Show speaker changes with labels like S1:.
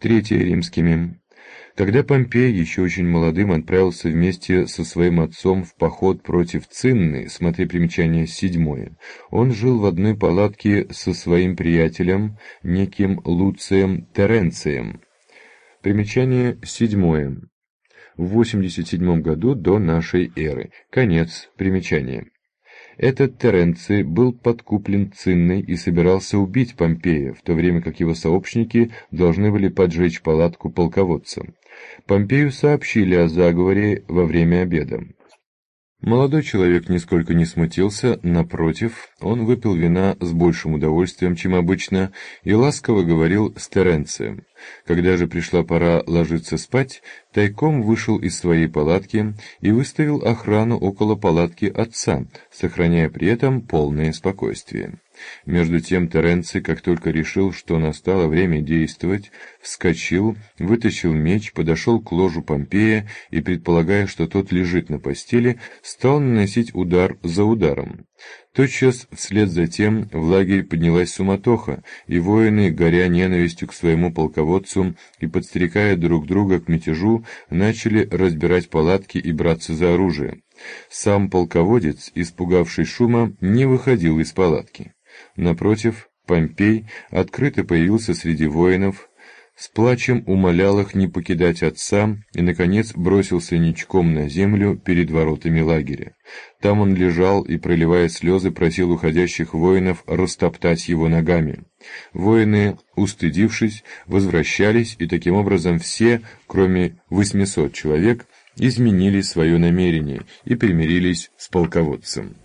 S1: Третье римскими. Когда Помпей, еще очень молодым, отправился вместе со своим отцом в поход против Цинны, смотри примечание 7, он жил в одной палатке со своим приятелем, неким Луцием Теренцием. Примечание 7. В 87 году до нашей эры. Конец примечания. Этот Теренций был подкуплен Цинной и собирался убить Помпея, в то время как его сообщники должны были поджечь палатку полководца. Помпею сообщили о заговоре во время обеда. Молодой человек нисколько не смутился, напротив, он выпил вина с большим удовольствием, чем обычно, и ласково говорил с Теренцием. Когда же пришла пора ложиться спать, тайком вышел из своей палатки и выставил охрану около палатки отца, сохраняя при этом полное спокойствие. Между тем Теренций, как только решил, что настало время действовать, вскочил, вытащил меч, подошел к ложу Помпея и, предполагая, что тот лежит на постели, стал наносить удар за ударом. Тотчас вслед за тем в лагере поднялась суматоха, и воины, горя ненавистью к своему полководцу и подстрекая друг друга к мятежу, начали разбирать палатки и браться за оружие. Сам полководец, испугавшись шума, не выходил из палатки. Напротив, Помпей открыто появился среди воинов, с плачем умолял их не покидать отца и, наконец, бросился ничком на землю перед воротами лагеря. Там он лежал и, проливая слезы, просил уходящих воинов растоптать его ногами. Воины, устыдившись, возвращались, и таким образом все, кроме 800 человек, изменили свое намерение и примирились с полководцем.